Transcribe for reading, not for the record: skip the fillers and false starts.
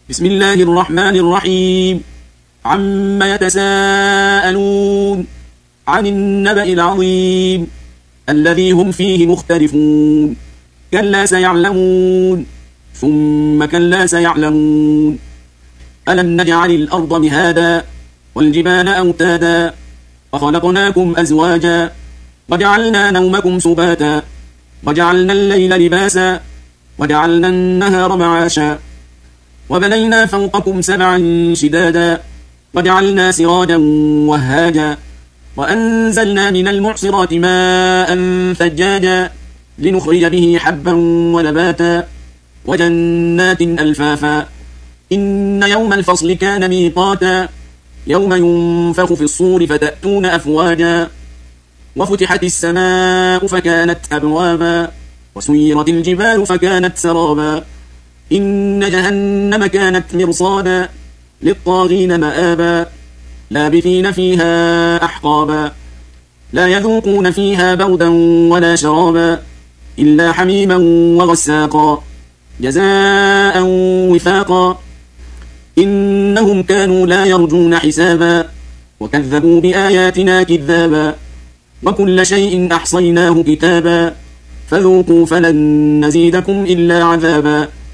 بسم الله الرحمن الرحيم. عما يتساءلون عن النبأ العظيم الذي هم فيه مختلفون. كلا سيعلمون ثم كلا سيعلمون. ألم نجعل الأرض مهادا والجبال أوتادا وخلقناكم أزواجا وجعلنا نومكم سباتا وجعلنا الليل لباسا وجعلنا النهار معاشا وبنينا فوقكم سبعا شدادا وجعلنا سراجا وهاجا وأنزلنا من المعصرات ماء ثجاجا لنخرج به حبا ونباتا وجنات ألفافا. إن يوم الفصل كان ميقاتا يوم ينفخ في الصور فتأتون أفواجا وفتحت السماء فكانت أبوابا وسيرت الجبال فكانت سرابا. إن جهنم كانت مرصادا للطاغين مآبا لابثين فيها أحقابا لا يذوقون فيها بردا ولا شرابا إلا حميما وغساقا جزاء وفاقا. إنهم كانوا لا يرجون حسابا وكذبوا بآياتنا كذابا وكل شيء أحصيناه كتابا فذوقوا فلن نزيدكم إلا عذابا.